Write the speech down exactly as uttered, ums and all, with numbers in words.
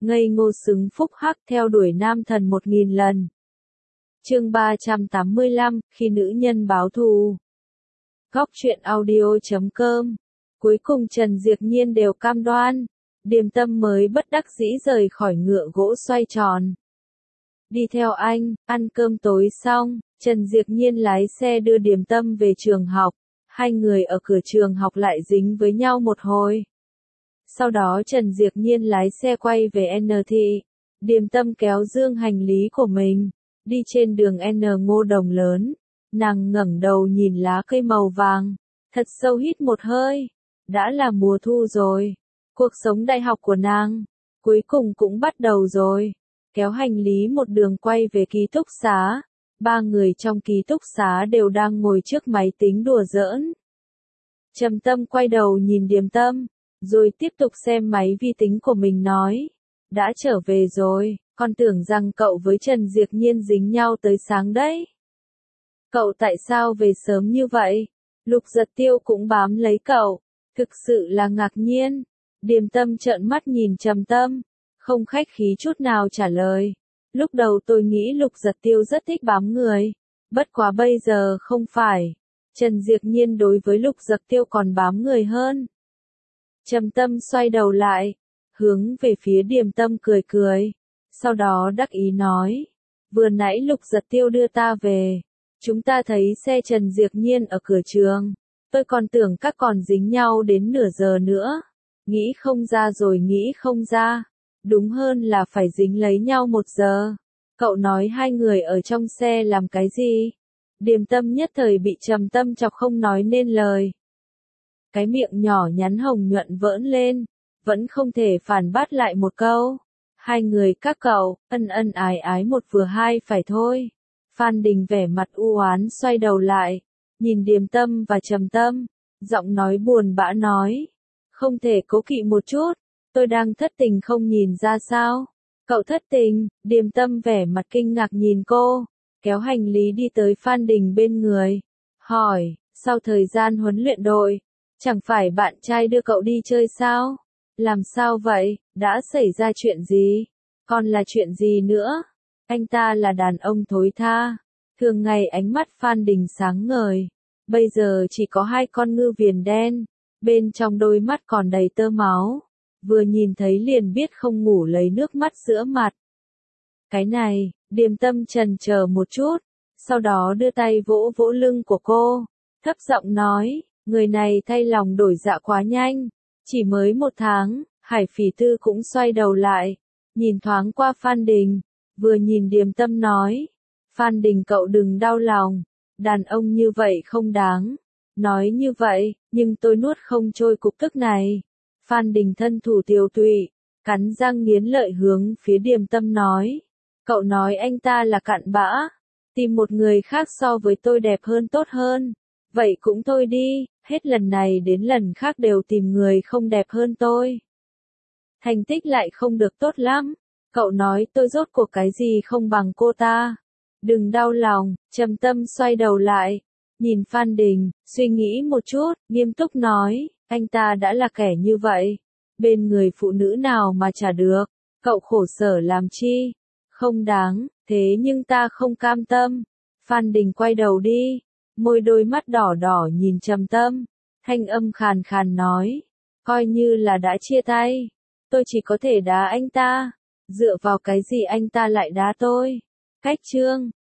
ngây ngô xứng phúc hắc theo đuổi nam thần một nghìn lần. Chương ba trăm tám mươi lăm, khi nữ nhân báo thù. Góc truyện audio chấm com. Cuối cùng Trần Diệp Nhiên đều cam đoan, Điềm Tâm mới bất đắc dĩ rời khỏi ngựa gỗ xoay tròn. Đi theo anh, ăn cơm tối xong, Trần Diệp Nhiên lái xe đưa Điềm Tâm về trường học. Hai người ở cửa trường học lại dính với nhau một hồi. Sau đó Trần Diệp Nhiên lái xe quay về N thị. Điềm Tâm kéo dương hành lý của mình, đi trên đường N Ngô Đồng lớn. Nàng ngẩng đầu nhìn lá cây màu vàng, thật sâu hít một hơi. Đã là mùa thu rồi. Cuộc sống đại học của nàng, cuối cùng cũng bắt đầu rồi. Kéo hành lý một đường quay về ký túc xá. Ba người trong ký túc xá đều đang ngồi trước máy tính đùa giỡn. Trầm Tâm quay đầu nhìn Điềm Tâm, rồi tiếp tục xem máy vi tính của mình nói. Đã trở về rồi, con tưởng rằng cậu với Trần Diệp Nhiên dính nhau tới sáng đấy. Cậu tại sao về sớm như vậy? Lục Giật Tiêu cũng bám lấy cậu, thực sự là ngạc nhiên. Điềm Tâm trợn mắt nhìn Trầm Tâm, không khách khí chút nào trả lời. Lúc đầu tôi nghĩ Lục Giật Tiêu rất thích bám người, bất quá bây giờ không phải. Trần Diệp Nhiên đối với Lục Giật Tiêu còn bám người hơn. Trầm Tâm xoay đầu lại, hướng về phía Điềm Tâm cười cười, sau đó đắc ý nói, vừa nãy Lục Giật Tiêu đưa ta về, chúng ta thấy xe Trần Diệp Nhiên ở cửa trường, tôi còn tưởng các còn dính nhau đến nửa giờ nữa, nghĩ không ra rồi nghĩ không ra, đúng hơn là phải dính lấy nhau một giờ. Cậu nói hai người ở trong xe làm cái gì? Điềm Tâm nhất thời bị Trầm Tâm chọc không nói nên lời. Cái miệng nhỏ nhắn hồng nhuận vỡn lên, vẫn không thể phản bác lại một câu. Hai người các cậu, ân ân ái ái một vừa hai phải thôi. Phan Đình vẻ mặt u oán xoay đầu lại, nhìn Điềm Tâm và Trầm Tâm, giọng nói buồn bã nói. Không thể cố kỵ một chút, tôi đang thất tình không nhìn ra sao. Cậu thất tình? Điềm Tâm vẻ mặt kinh ngạc nhìn cô, kéo hành lý đi tới Phan Đình bên người. Hỏi, sau thời gian huấn luyện đội, chẳng phải bạn trai đưa cậu đi chơi sao? Làm sao vậy? Đã xảy ra chuyện gì? Còn là chuyện gì nữa? Anh ta là đàn ông thối tha. Thường ngày ánh mắt Phan Đình sáng ngời. Bây giờ chỉ có hai con ngư viền đen. Bên trong đôi mắt còn đầy tơ máu. Vừa nhìn thấy liền biết không ngủ lấy nước mắt giữa mặt. Cái này, Điềm Tâm chần chờ một chút. Sau đó đưa tay vỗ vỗ lưng của cô. Thấp giọng nói, người này thay lòng đổi dạ quá nhanh. Chỉ mới một tháng, Hải Phỉ Tư cũng xoay đầu lại. Nhìn thoáng qua Phan Đình. Vừa nhìn Điềm Tâm nói. Phan Đình cậu đừng đau lòng. Đàn ông như vậy không đáng. Nói như vậy, nhưng tôi nuốt không trôi cục tức này. Phan Đình thân thủ tiều tụy, cắn răng nghiến lợi hướng phía Điềm Tâm nói. Cậu nói anh ta là cặn bã. Tìm một người khác so với tôi đẹp hơn tốt hơn. Vậy cũng thôi đi, hết lần này đến lần khác đều tìm người không đẹp hơn tôi. Thành tích lại không được tốt lắm. Cậu nói tôi rốt cuộc cái gì không bằng cô ta. Đừng đau lòng, Trầm Tâm xoay đầu lại. Nhìn Phan Đình, suy nghĩ một chút, nghiêm túc nói, anh ta đã là kẻ như vậy. Bên người phụ nữ nào mà trả được, cậu khổ sở làm chi? Không đáng, thế nhưng ta không cam tâm. Phan Đình quay đầu đi, môi đôi mắt đỏ đỏ nhìn Trầm Tâm, thanh âm khàn khàn nói, coi như là đã chia tay, tôi chỉ có thể đá anh ta, dựa vào cái gì anh ta lại đá tôi? Cách chương